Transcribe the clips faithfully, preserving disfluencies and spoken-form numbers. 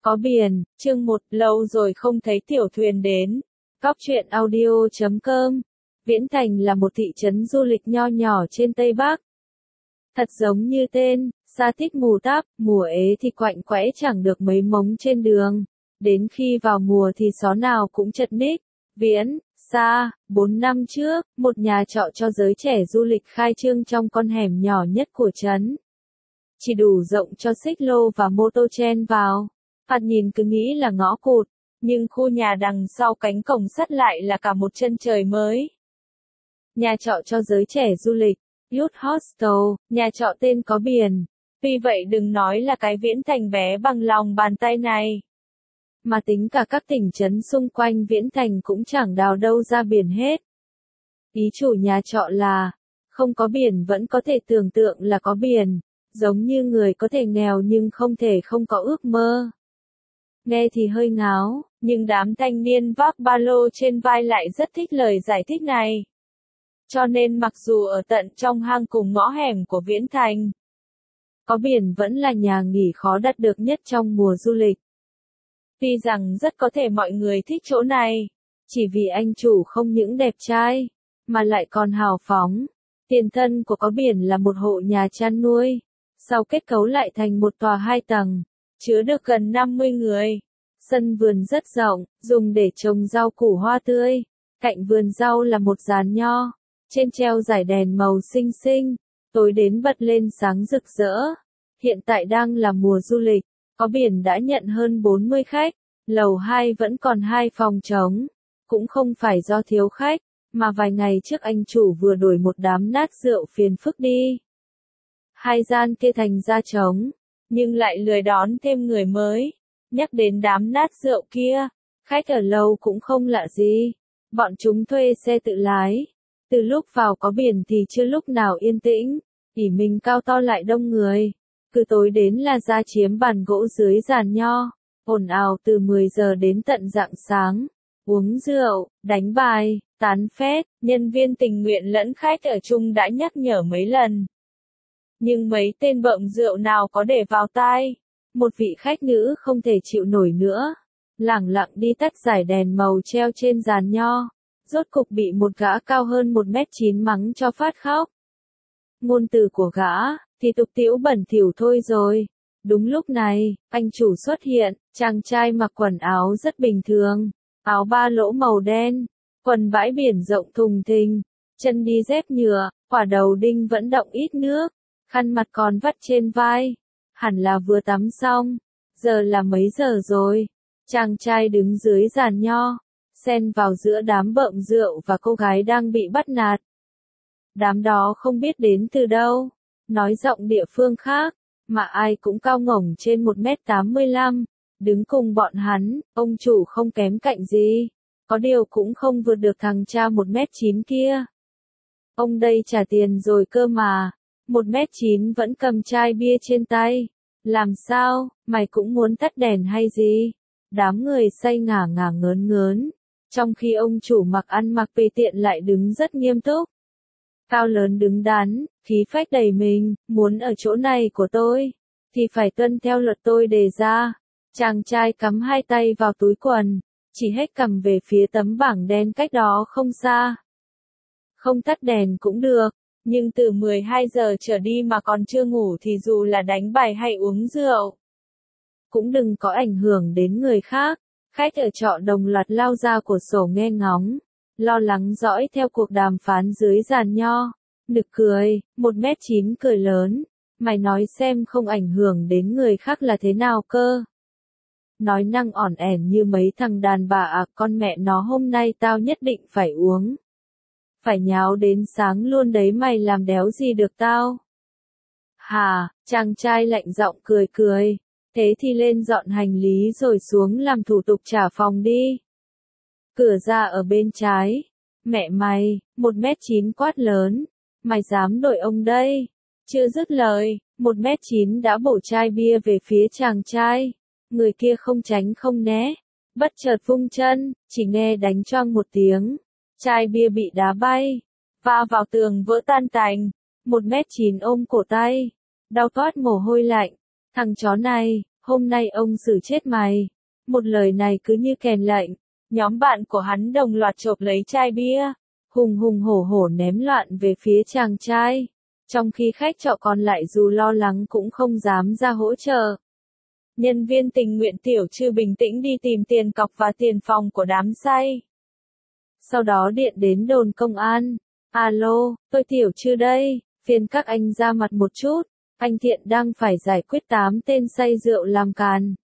Có biển, chương một, lâu rồi không thấy tiểu thuyền đến. Góc truyện audio chấm com. Viễn Thành là một thị trấn du lịch nho nhỏ trên Tây Bắc. Thật giống như tên, xa tít mù táp, mùa ế thì quạnh quẽ chẳng được mấy mống trên đường. Đến khi vào mùa thì xó nào cũng chật ních. Viễn, xa, bốn năm trước, một nhà trọ cho giới trẻ du lịch khai trương trong con hẻm nhỏ nhất của trấn. Chỉ đủ rộng cho xích lô và mô tô chen vào. Thoạt nhìn cứ nghĩ là ngõ cụt, nhưng khu nhà đằng sau cánh cổng sắt lại là cả một chân trời mới. Nhà trọ cho giới trẻ du lịch, Youth Hostel, nhà trọ tên có biển. Tuy vậy đừng nói là cái Viễn Thành bé bằng lòng bàn tay này. Mà tính cả các tỉnh trấn xung quanh Viễn Thành cũng chẳng đào đâu ra biển hết. Ý chủ nhà trọ là, không có biển vẫn có thể tưởng tượng là có biển, giống như người có thể nghèo nhưng không thể không có ước mơ. Nghe thì hơi ngáo, nhưng đám thanh niên vác ba lô trên vai lại rất thích lời giải thích này. Cho nên mặc dù ở tận trong hang cùng ngõ hẻm của Viễn Thành, có biển vẫn là nhà nghỉ khó đặt được nhất trong mùa du lịch. Tuy rằng rất có thể mọi người thích chỗ này, chỉ vì anh chủ không những đẹp trai, mà lại còn hào phóng. Tiền thân của có biển là một hộ nhà chăn nuôi, sau kết cấu lại thành một tòa hai tầng, chứa được gần năm mươi người. Sân vườn rất rộng, dùng để trồng rau củ hoa tươi. Cạnh vườn rau là một giàn nho, trên treo dải đèn màu xinh xinh, tối đến bật lên sáng rực rỡ. Hiện tại đang là mùa du lịch, có biển đã nhận hơn bốn mươi khách, lầu hai vẫn còn hai phòng trống. Cũng không phải do thiếu khách, mà vài ngày trước anh chủ vừa đổi một đám nát rượu phiền phức đi. Hai gian kia thành ra trống, nhưng lại lười đón thêm người mới. Nhắc đến đám nát rượu kia, khách ở lâu cũng không lạ gì. Bọn chúng thuê xe tự lái. Từ lúc vào có biển thì chưa lúc nào yên tĩnh. ỉ mình cao to lại đông người. Cứ tối đến là ra chiếm bàn gỗ dưới giàn nho. Ồn ào từ mười giờ đến tận rạng sáng. Uống rượu, đánh bài, tán phét. Nhân viên tình nguyện lẫn khách ở chung đã nhắc nhở mấy lần. Nhưng mấy tên bợm rượu nào có để vào tai. Một vị khách nữ không thể chịu nổi nữa. Lẳng lặng đi tắt dải đèn màu treo trên giàn nho. Rốt cục bị một gã cao hơn một mét chín mắng cho phát khóc. Ngôn từ của gã, thì tục tĩu bẩn thỉu thôi rồi. Đúng lúc này, anh chủ xuất hiện, chàng trai mặc quần áo rất bình thường. Áo ba lỗ màu đen, quần bãi biển rộng thùng thình, chân đi dép nhựa, quả đầu đinh vẫn đọng ít nước, khăn mặt còn vắt trên vai. Hẳn là vừa tắm xong. Giờ là mấy giờ rồi? Chàng trai đứng dưới giàn nho, xen vào giữa đám bợm rượu và cô gái đang bị bắt nạt. Đám đó không biết đến từ đâu, nói giọng địa phương khác, mà ai cũng cao ngổng trên một mét tám mươi lăm. Đứng cùng bọn hắn, ông chủ không kém cạnh gì. Có điều cũng không vượt được thằng cha một mét chín kia. Ông đây trả tiền rồi cơ mà. Một mét chín vẫn cầm chai bia trên tay. Làm sao, mày cũng muốn tắt đèn hay gì? Đám người say ngả ngả ngớn ngớn. Trong khi ông chủ mặc ăn mặc tùy tiện lại đứng rất nghiêm túc. Cao lớn đứng đắn, khí phách đầy mình, muốn ở chỗ này của tôi, thì phải tuân theo luật tôi đề ra. Chàng trai cắm hai tay vào túi quần, chỉ hết cầm về phía tấm bảng đen cách đó không xa. Không tắt đèn cũng được. Nhưng từ mười hai giờ trở đi mà còn chưa ngủ thì dù là đánh bài hay uống rượu, cũng đừng có ảnh hưởng đến người khác. Khách ở trọ đồng loạt lao ra cửa sổ nghe ngóng, lo lắng dõi theo cuộc đàm phán dưới giàn nho. Nực cười, một mét chín cười lớn, mày nói xem không ảnh hưởng đến người khác là thế nào cơ. Nói năng ỏn ẻn như mấy thằng đàn bà à, con mẹ nó hôm nay tao nhất định phải uống. Phải nháo đến sáng luôn đấy, mày làm đéo gì được tao. Hà, chàng trai lạnh giọng cười cười. Thế thì lên dọn hành lý rồi xuống làm thủ tục trả phòng đi. Cửa ra ở bên trái. Mẹ mày, một mét chín quát lớn. Mày dám đổi ông đây. Chưa dứt lời, một mét chín đã bổ chai bia về phía chàng trai. Người kia không tránh không né. Bất chợt vung chân, chỉ nghe đánh choang một tiếng. Chai bia bị đá bay, va vào tường vỡ tan tành. Một mét chín ôm cổ tay, đau toát mồ hôi lạnh. Thằng chó này, hôm nay ông xử chết mày. Một lời này cứ như kèn lệnh, nhóm bạn của hắn đồng loạt chộp lấy chai bia, hùng hùng hổ hổ ném loạn về phía chàng trai, trong khi khách trọ còn lại dù lo lắng cũng không dám ra hỗ trợ. Nhân viên tình nguyện Tiểu Trư bình tĩnh đi tìm tiền cọc và tiền phòng của đám say. Sau đó điện đến đồn công an. Alo, tôi Tiểu Trư đây, phiền các anh ra mặt một chút, anh Thiện đang phải giải quyết tám tên say rượu làm càn.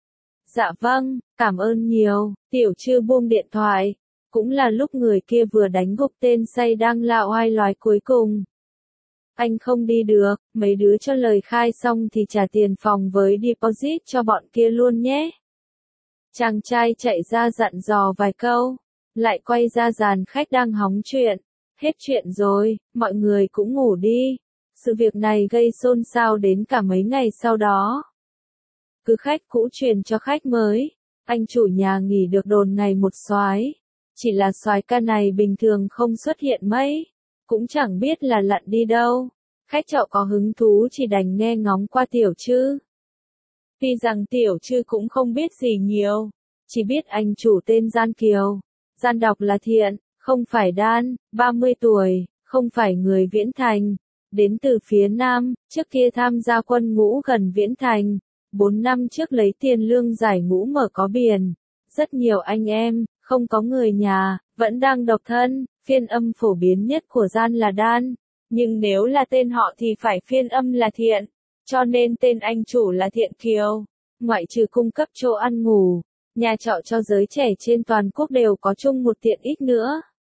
Dạ vâng, cảm ơn nhiều, Tiểu Trư buông điện thoại. Cũng là lúc người kia vừa đánh gục tên say đang la oai loái cuối cùng. Anh không đi được, mấy đứa cho lời khai xong thì trả tiền phòng với deposit cho bọn kia luôn nhé. Chàng trai chạy ra dặn dò vài câu, lại quay ra dàn khách đang hóng chuyện. Hết chuyện rồi, mọi người cũng ngủ đi. Sự việc này gây xôn xao đến cả mấy ngày sau đó. Cứ khách cũ truyền cho khách mới, anh chủ nhà nghỉ được đồn ngày một soái. Chỉ là soái ca này bình thường không xuất hiện mấy, cũng chẳng biết là lặn đi đâu. Khách trọ có hứng thú chỉ đành nghe ngóng qua Tiểu Trư. Tuy rằng Tiểu Trư cũng không biết gì nhiều, chỉ biết anh chủ tên Gian Kiều, Gian đọc là Thiện, không phải Đan, ba mươi tuổi, không phải người Viễn Thành, đến từ phía Nam, trước kia tham gia quân ngũ gần Viễn Thành, bốn năm trước lấy tiền lương giải ngũ mở có biển, rất nhiều anh em, không có người nhà, vẫn đang độc thân, phiên âm phổ biến nhất của Gian là Đan, nhưng nếu là tên họ thì phải phiên âm là Thiện, cho nên tên anh chủ là Thiện Kiều. Ngoại trừ cung cấp chỗ ăn ngủ, nhà trọ cho giới trẻ trên toàn quốc đều có chung một tiện ích nữa.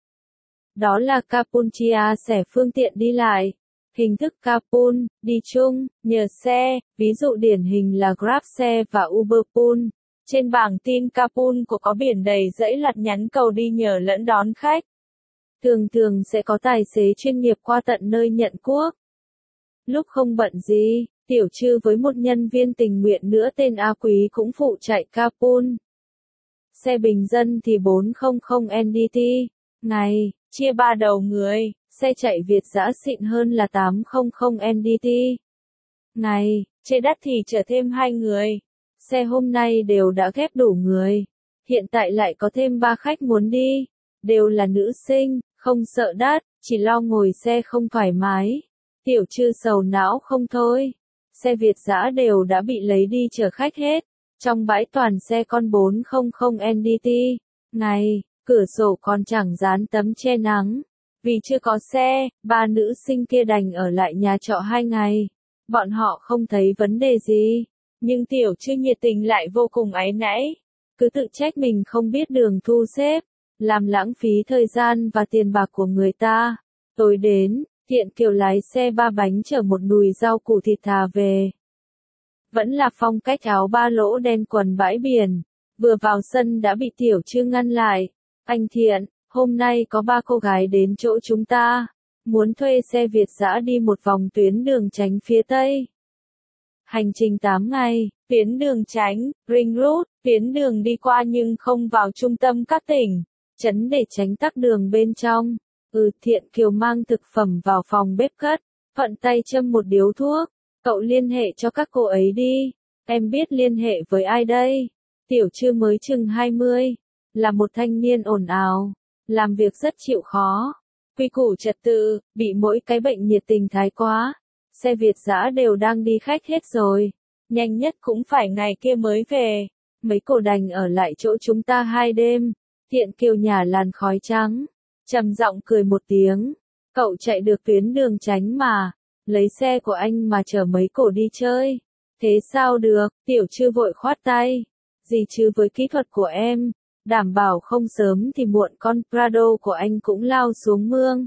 Đó là carpool chia sẻ phương tiện đi lại. Hình thức carpool, đi chung, nhờ xe, ví dụ điển hình là GrabShare và Uberpool. Trên bảng tin carpool của có biển đầy dãy lặt nhắn cầu đi nhờ lẫn đón khách. Thường thường sẽ có tài xế chuyên nghiệp qua tận nơi nhận cuốc. Lúc không bận gì, Tiểu Trư với một nhân viên tình nguyện nữa tên A Quý cũng phụ chạy carpool. Xe bình dân thì bốn trăm N D T, ngày, chia ba đầu người, xe chạy Việt dã xịn hơn là tám trăm N D T. Ngày, chê đắt thì chở thêm hai người. Xe hôm nay đều đã ghép đủ người. Hiện tại lại có thêm ba khách muốn đi. Đều là nữ sinh, không sợ đắt, chỉ lo ngồi xe không thoải mái. Tiểu Trư sầu não không thôi. Xe Việt dã đều đã bị lấy đi chở khách hết. Trong bãi toàn xe con bốn trăm N D T. Ngày, cửa sổ còn chẳng dán tấm che nắng. Vì chưa có xe, ba nữ sinh kia đành ở lại nhà trọ hai ngày. Bọn họ không thấy vấn đề gì. Nhưng Tiểu Trư nhiệt tình lại vô cùng áy náy. Cứ tự trách mình không biết đường thu xếp. Làm lãng phí thời gian và tiền bạc của người ta. Tối đến, Thiện Kiều lái xe ba bánh chở một nùi rau củ thịt thà về. Vẫn là phong cách áo ba lỗ đen quần bãi biển. Vừa vào sân đã bị Tiểu Trư ngăn lại. Anh Thiện, hôm nay có ba cô gái đến chỗ chúng ta. Muốn thuê xe Việt dã đi một vòng tuyến đường tránh phía Tây. Hành trình tám ngày, tuyến đường tránh, Ring Road, tuyến đường đi qua nhưng không vào trung tâm các tỉnh, trấn để tránh tắc đường bên trong. Ừ, Thiện Kiều mang thực phẩm vào phòng bếp cất, thuận tay châm một điếu thuốc. Cậu liên hệ cho các cô ấy đi. Em biết liên hệ với ai đây? Tiểu Trư mới chừng hai mươi, là một thanh niên ồn ào, làm việc rất chịu khó. Quy củ trật tự, bị mỗi cái bệnh nhiệt tình thái quá. Xe Việt dã đều đang đi khách hết rồi. Nhanh nhất cũng phải ngày kia mới về. Mấy cô đành ở lại chỗ chúng ta hai đêm. Thiện Kiều nhả làn khói trắng. Trầm giọng cười một tiếng. Cậu chạy được tuyến đường tránh mà. Lấy xe của anh mà chở mấy cổ đi chơi. Thế sao được, Tiểu Trư vội khoát tay. Gì chứ với kỹ thuật của em. Đảm bảo không sớm thì muộn con Prado của anh cũng lao xuống mương.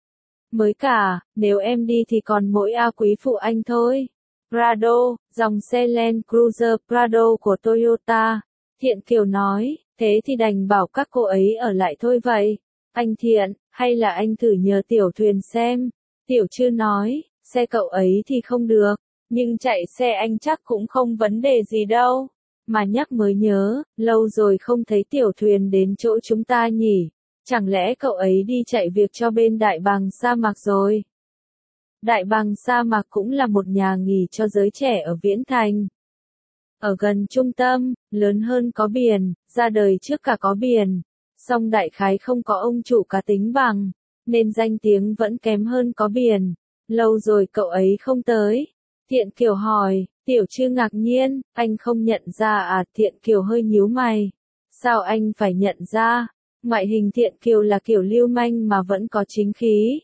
Mới cả, nếu em đi thì còn mỗi A Quý phụ anh thôi. Prado, dòng xe Land Cruiser Prado của Toyota. Thiện Kiều nói, thế thì đành bảo các cô ấy ở lại thôi vậy. Anh Thiện, hay là anh thử nhờ Tiểu Thuyền xem. Tiểu Trư nói, xe cậu ấy thì không được, nhưng chạy xe anh chắc cũng không vấn đề gì đâu. Mà nhắc mới nhớ, lâu rồi không thấy Tiểu Thuyền đến chỗ chúng ta nhỉ. Chẳng lẽ cậu ấy đi chạy việc cho bên Đại Bàng sa mạc rồi? Đại Bàng sa mạc cũng là một nhà nghỉ cho giới trẻ ở Viễn Thành. ở gần trung tâm, lớn hơn có biển, ra đời trước cả có biển. Song đại khái không có ông chủ cá tính bằng, nên danh tiếng vẫn kém hơn có biển. Lâu rồi cậu ấy không tới. Thiện Kiều hỏi, Tiểu Trư ngạc nhiên, anh không nhận ra à? Thiện Kiều hơi nhíu mày. Sao anh phải nhận ra? Ngoại hình Thiện Kiều là kiểu lưu manh mà vẫn có chính khí.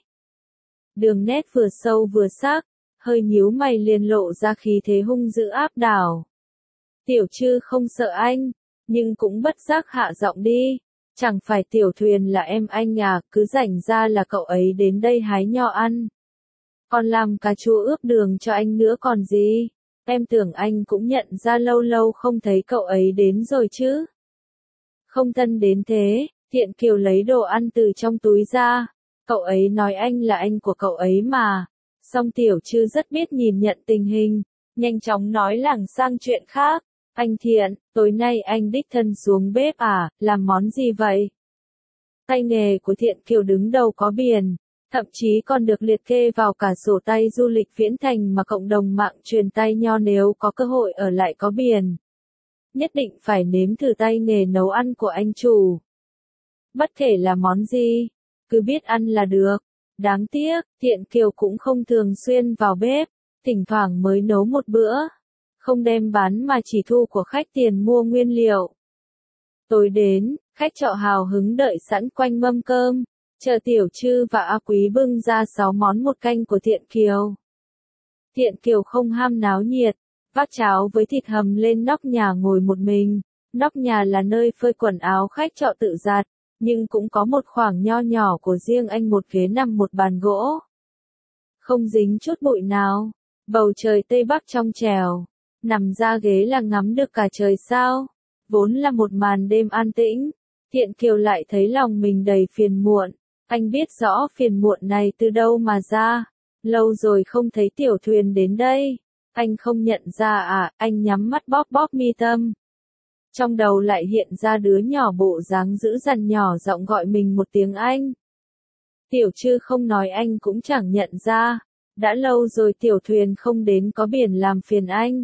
Đường nét vừa sâu vừa sắc, hơi nhíu mày liền lộ ra khí thế hung dữ áp đảo. Tiểu Trư không sợ anh, nhưng cũng bất giác hạ giọng đi. Chẳng phải Tiểu Thuyền là em anh à, cứ rảnh ra là cậu ấy đến đây hái nho ăn. Còn làm cà chua ướp đường cho anh nữa còn gì. Em tưởng anh cũng nhận ra lâu lâu không thấy cậu ấy đến rồi chứ. Không thân đến thế, Thiện Kiều lấy đồ ăn từ trong túi ra. Cậu ấy nói anh là anh của cậu ấy mà. Song Tiểu Trư rất biết nhìn nhận tình hình, nhanh chóng nói lảng sang chuyện khác. Anh Thiện, tối nay anh đích thân xuống bếp à, làm món gì vậy? Tay nghề của Thiện Kiều đứng đầu có biển, thậm chí còn được liệt kê vào cả sổ tay du lịch Viễn Thành mà cộng đồng mạng truyền tay nho nếu có cơ hội ở lại có biển. Nhất định phải nếm thử tay nghề nấu ăn của anh chủ. Bất kể là món gì, cứ biết ăn là được. Đáng tiếc, Thiện Kiều cũng không thường xuyên vào bếp, thỉnh thoảng mới nấu một bữa. Không đem bán mà chỉ thu của khách tiền mua nguyên liệu. Tối đến, khách trọ hào hứng đợi sẵn quanh mâm cơm, chờ Tiểu Trư và A Quý bưng ra sáu món một canh của Thiện Kiều. Thiện Kiều không ham náo nhiệt, vác cháo với thịt hầm lên nóc nhà ngồi một mình. Nóc nhà là nơi phơi quần áo khách trọ tự giặt, nhưng cũng có một khoảng nho nhỏ của riêng anh, một ghế nằm một bàn gỗ. Không dính chút bụi nào, bầu trời Tây Bắc trong trẻo. Nằm ra ghế là ngắm được cả trời sao. Vốn là một màn đêm an tĩnh, Thiện Kiều lại thấy lòng mình đầy phiền muộn. Anh biết rõ phiền muộn này từ đâu mà ra. Lâu rồi không thấy Tiểu Thuyền đến đây. Anh không nhận ra à? Anh nhắm mắt bóp bóp mi tâm. Trong đầu lại hiện ra đứa nhỏ bộ dáng dữ dằn nhỏ giọng gọi mình một tiếng anh. Tiểu Trư không nói anh cũng chẳng nhận ra. Đã lâu rồi Tiểu Thuyền không đến có biển làm phiền anh.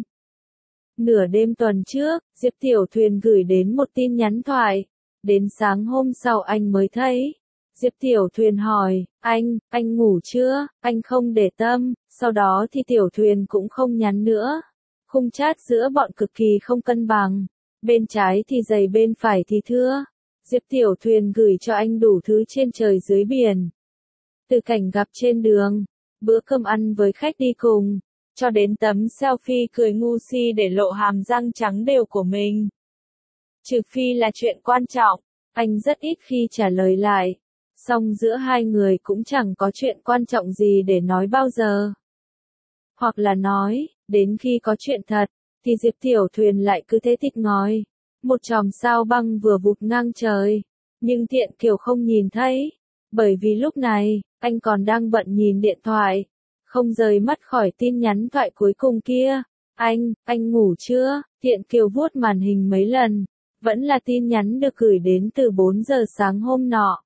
Nửa đêm tuần trước, Diệp Tiểu Thuyền gửi đến một tin nhắn thoại. Đến sáng hôm sau anh mới thấy. Diệp Tiểu Thuyền hỏi, anh, anh ngủ chưa? Anh không để tâm, sau đó thì Tiểu Thuyền cũng không nhắn nữa. Khung chat giữa bọn cực kỳ không cân bằng. Bên trái thì dày bên phải thì thưa. Diệp Tiểu Thuyền gửi cho anh đủ thứ trên trời dưới biển. Từ cảnh gặp trên đường, bữa cơm ăn với khách đi cùng, cho đến tấm selfie cười ngu si để lộ hàm răng trắng đều của mình. Trừ phi là chuyện quan trọng, anh rất ít khi trả lời lại. Song giữa hai người cũng chẳng có chuyện quan trọng gì để nói bao giờ. Hoặc là nói, đến khi có chuyện thật, thì Diệp Tiểu Thuyền lại cứ thế thịt ngói. Một chòm sao băng vừa vụt ngang trời. Nhưng Thiện Kiều không nhìn thấy. Bởi vì lúc này, anh còn đang bận nhìn điện thoại. Không rời mắt khỏi tin nhắn thoại cuối cùng kia. Anh, anh ngủ chưa? Thiện Kiều vuốt màn hình mấy lần. Vẫn là tin nhắn được gửi đến từ bốn giờ sáng hôm nọ.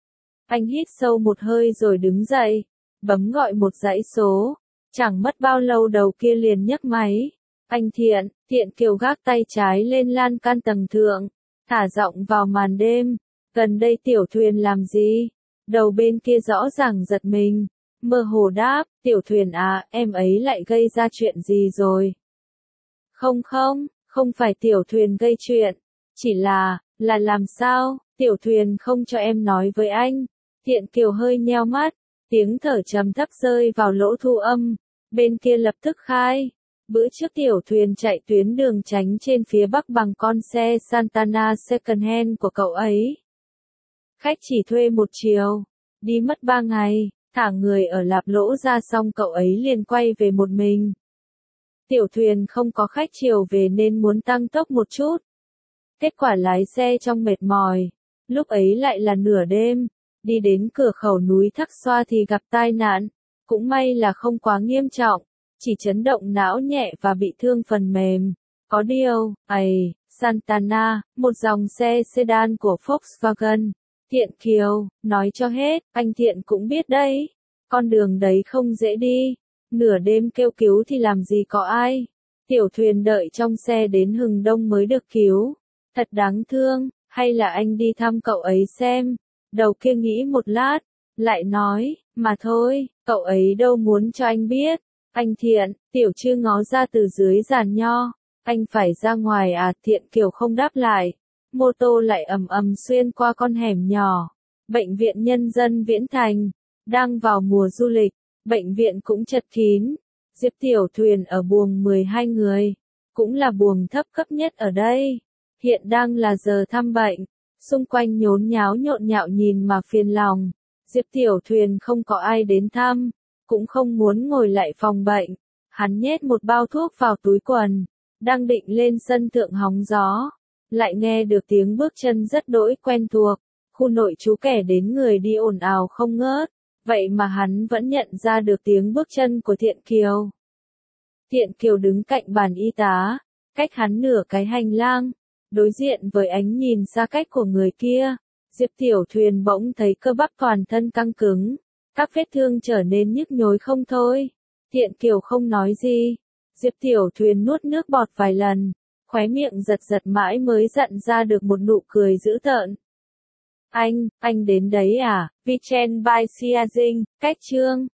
Anh hít sâu một hơi rồi đứng dậy. Bấm gọi một dãy số. Chẳng mất bao lâu đầu kia liền nhấc máy. Anh Thiện, Thiện Kiều gác tay trái lên lan can tầng thượng. Thả giọng vào màn đêm. Gần đây Tiểu Thuyền làm gì? Đầu bên kia rõ ràng giật mình. Mơ hồ đáp, Tiểu Thuyền à, em ấy lại gây ra chuyện gì rồi? Không không, không phải Tiểu Thuyền gây chuyện. Chỉ là, là làm sao, Tiểu Thuyền không cho em nói với anh. Thiện Kiều hơi nheo mắt, tiếng thở trầm thấp rơi vào lỗ thu âm. Bên kia lập tức khai. Bữa trước Tiểu Thuyền chạy tuyến đường tránh trên phía bắc bằng con xe Santana second-hand của cậu ấy. Khách chỉ thuê một chiều, đi mất ba ngày, thả người ở Lạp Lỗ ra xong cậu ấy liền quay về một mình. Tiểu Thuyền không có khách chiều về nên muốn tăng tốc một chút. Kết quả lái xe trong mệt mỏi, lúc ấy lại là nửa đêm, đi đến cửa khẩu núi Thác Xoa thì gặp tai nạn, cũng may là không quá nghiêm trọng, chỉ chấn động não nhẹ và bị thương phần mềm. Có điều, ầy, Santana, một dòng xe sedan của Volkswagen. Thiện Kiều, nói cho hết, anh Thiện cũng biết đấy. Con đường đấy không dễ đi. Nửa đêm kêu cứu thì làm gì có ai. Tiểu Thuyền đợi trong xe đến hừng đông mới được cứu. Thật đáng thương, hay là anh đi thăm cậu ấy xem. Đầu kia nghĩ một lát, lại nói, mà thôi, cậu ấy đâu muốn cho anh biết. Anh Thiện, Tiểu Trư ngó ra từ dưới giàn nho. Anh phải ra ngoài à? Thiện Kiều không đáp lại. Mô tô lại ầm ầm xuyên qua con hẻm nhỏ. Bệnh viện Nhân dân Viễn Thành. Đang vào mùa du lịch, bệnh viện cũng chật kín. Diệp Tiểu Thuyền ở buồng mười hai người. Cũng là buồng thấp cấp nhất ở đây. Hiện đang là giờ thăm bệnh. Xung quanh nhốn nháo nhộn nhạo nhìn mà phiền lòng. Diệp Tiểu Thuyền không có ai đến thăm. Cũng không muốn ngồi lại phòng bệnh. Hắn nhét một bao thuốc vào túi quần. Đang định lên sân thượng hóng gió. Lại nghe được tiếng bước chân rất đỗi quen thuộc. Khu nội trú kẻ đến người đi ồn ào không ngớt. Vậy mà hắn vẫn nhận ra được tiếng bước chân của Thiện Kiều. Thiện Kiều đứng cạnh bàn y tá. Cách hắn nửa cái hành lang. Đối diện với ánh nhìn xa cách của người kia. Diệp Tiểu Thuyền bỗng thấy cơ bắp toàn thân căng cứng. Các vết thương trở nên nhức nhối không thôi. Thiện Kiều không nói gì. Diệp Tiểu Thuyền nuốt nước bọt vài lần. Khóe miệng giật giật mãi mới dặn ra được một nụ cười dữ tợn. Anh, anh đến đấy à? Vichen by Siazing, cách chương.